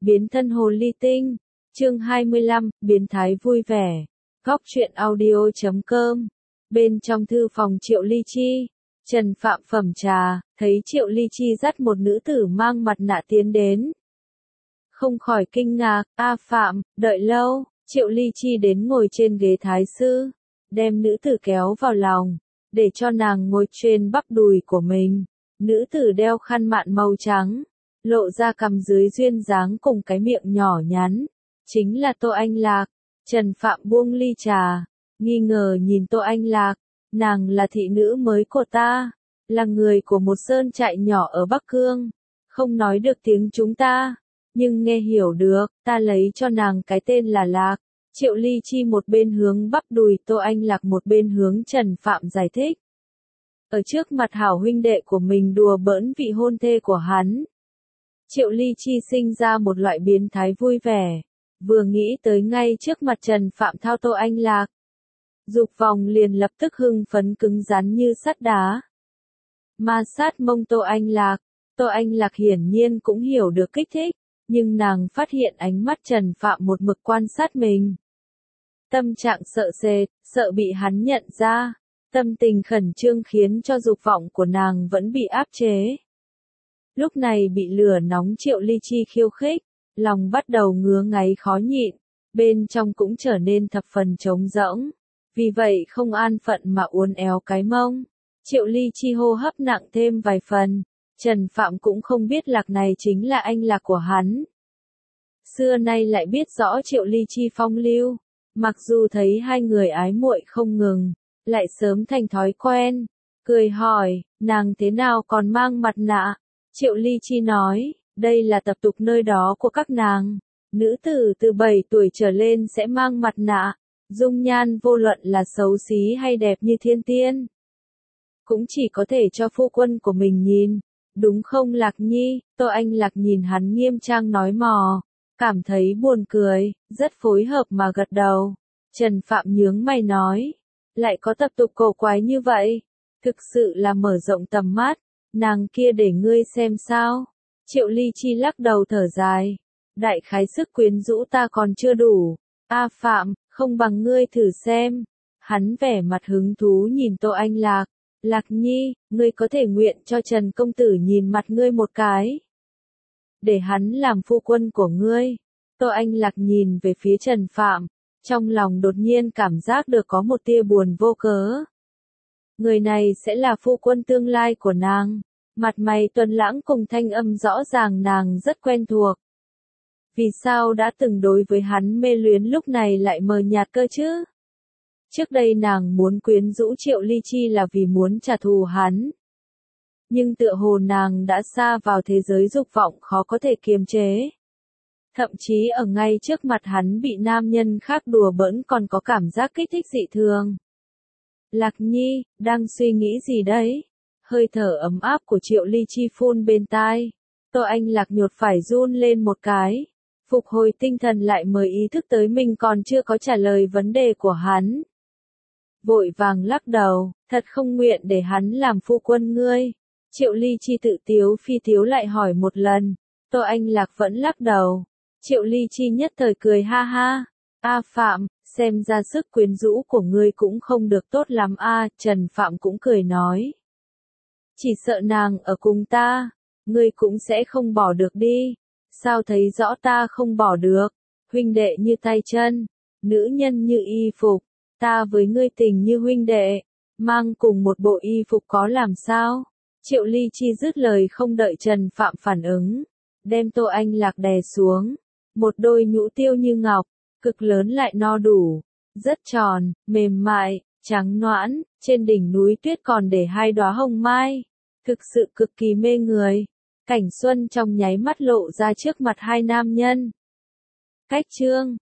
biến thân hồ ly tinh. Chương 25, biến thái vui vẻ. Góc truyện audio.com. Bên trong thư phòng Triệu Ly Chi, Trần Phạm phẩm trà, thấy Triệu Ly Chi dắt một nữ tử mang mặt nạ tiến đến. Không khỏi kinh ngạc, Phạm, đợi lâu. Triệu Ly Chi đến ngồi trên ghế thái sư, đem nữ tử kéo vào lòng, để cho nàng ngồi trên bắp đùi của mình. Nữ tử đeo khăn mạn màu trắng, lộ ra cằm dưới duyên dáng cùng cái miệng nhỏ nhắn. Chính là Tô Anh Lạc. Trần Phạm buông ly trà, nghi ngờ nhìn Tô Anh Lạc. Nàng là thị nữ mới của ta, là người của một sơn trại nhỏ ở Bắc Cương, không nói được tiếng chúng ta, nhưng nghe hiểu được, ta lấy cho nàng cái tên là Lạc. Triệu Ly Chi một bên hướng bắp đùi Tô Anh Lạc, một bên hướng Trần Phạm giải thích. Ở trước mặt hảo huynh đệ của mình đùa bỡn vị hôn thê của hắn. Triệu Ly Chi sinh ra một loại biến thái vui vẻ, vừa nghĩ tới ngay trước mặt Trần Phạm thao Tô Anh Lạc. Dục vọng liền lập tức hưng phấn cứng rắn như sắt đá. Ma sát mông Tô Anh Lạc. Tô Anh Lạc hiển nhiên cũng hiểu được kích thích, nhưng nàng phát hiện ánh mắt Trần Phạm một mực quan sát mình. Tâm trạng sợ sệt, sợ bị hắn nhận ra. Tâm tình khẩn trương khiến cho dục vọng của nàng vẫn bị áp chế. Lúc này bị lửa nóng Triệu Ly Chi khiêu khích, lòng bắt đầu ngứa ngáy khó nhịn, bên trong cũng trở nên thập phần trống rỗng. Vì vậy không an phận mà uốn éo cái mông. Triệu Ly Chi hô hấp nặng thêm vài phần. Trần Phạm cũng không biết Lạc này chính là anh Lạc của hắn. Xưa nay lại biết rõ Triệu Ly Chi phong lưu. Mặc dù thấy hai người ái muội không ngừng, lại sớm thành thói quen. Cười hỏi, nàng thế nào còn mang mặt nạ? Triệu Ly Chi nói, đây là tập tục nơi đó của các nàng. Nữ tử từ 7 tuổi trở lên sẽ mang mặt nạ. Dung nhan vô luận là xấu xí hay đẹp như thiên tiên, cũng chỉ có thể cho phu quân của mình nhìn. Đúng không Lạc Nhi? Tô Anh Lạc nhìn hắn nghiêm trang nói mò, cảm thấy buồn cười, rất phối hợp mà gật đầu. Trần Phạm nhướng mày nói, lại có tập tục cổ quái như vậy, thực sự là mở rộng tầm mắt. Nàng kia để ngươi xem sao? Triệu Ly Chi lắc đầu thở dài, đại khái sức quyến rũ ta còn chưa đủ. Phạm, không bằng ngươi thử xem. Hắn vẻ mặt hứng thú nhìn Tô Anh Lạc. Lạc Nhi, ngươi có thể nguyện cho Trần công tử nhìn mặt ngươi một cái, để hắn làm phu quân của ngươi. Tô Anh Lạc nhìn về phía Trần Phạm, trong lòng đột nhiên cảm giác được có một tia buồn vô cớ. Người này sẽ là phu quân tương lai của nàng. Mặt mày tuấn lãng cùng thanh âm rõ ràng nàng rất quen thuộc. Vì sao đã từng đối với hắn mê luyến lúc này lại mờ nhạt cơ chứ? Trước đây nàng muốn quyến rũ Triệu Ly Chi là vì muốn trả thù hắn. Nhưng tựa hồ nàng đã sa vào thế giới dục vọng khó có thể kiềm chế. Thậm chí ở ngay trước mặt hắn bị nam nhân khác đùa bỡn còn có cảm giác kích thích dị thường. Lạc Nhi, đang suy nghĩ gì đấy? Hơi thở ấm áp của Triệu Ly Chi phun bên tai. Tô Anh Lạc nhột phải run lên một cái. Phục hồi tinh thần lại mới ý thức tới mình còn chưa có trả lời vấn đề của hắn. Vội vàng lắc đầu, thật không nguyện để hắn làm phu quân ngươi. Triệu Ly Chi tự tiếu phi tiếu lại hỏi một lần. Tô Anh Lạc vẫn lắc đầu. Triệu Ly Chi nhất thời cười ha ha. Phạm, xem ra sức quyến rũ của ngươi cũng không được tốt lắm Trần Phạm cũng cười nói. Chỉ sợ nàng ở cùng ta, ngươi cũng sẽ không bỏ được đi. Sao thấy rõ ta không bỏ được? Huynh đệ như tay chân, nữ nhân như y phục, ta với ngươi tình như huynh đệ, mang cùng một bộ y phục có làm sao? Triệu Ly Chi dứt lời không đợi Trần Phạm phản ứng, đem Tô Anh Lạc đè xuống. Một đôi nhũ tiêu như ngọc, cực lớn lại no đủ, rất tròn, mềm mại, trắng nõn, trên đỉnh núi tuyết còn để 2 đóa hồng mai, thực sự cực kỳ mê người. Cảnh xuân trong nháy mắt lộ ra trước mặt hai nam nhân. Cách chương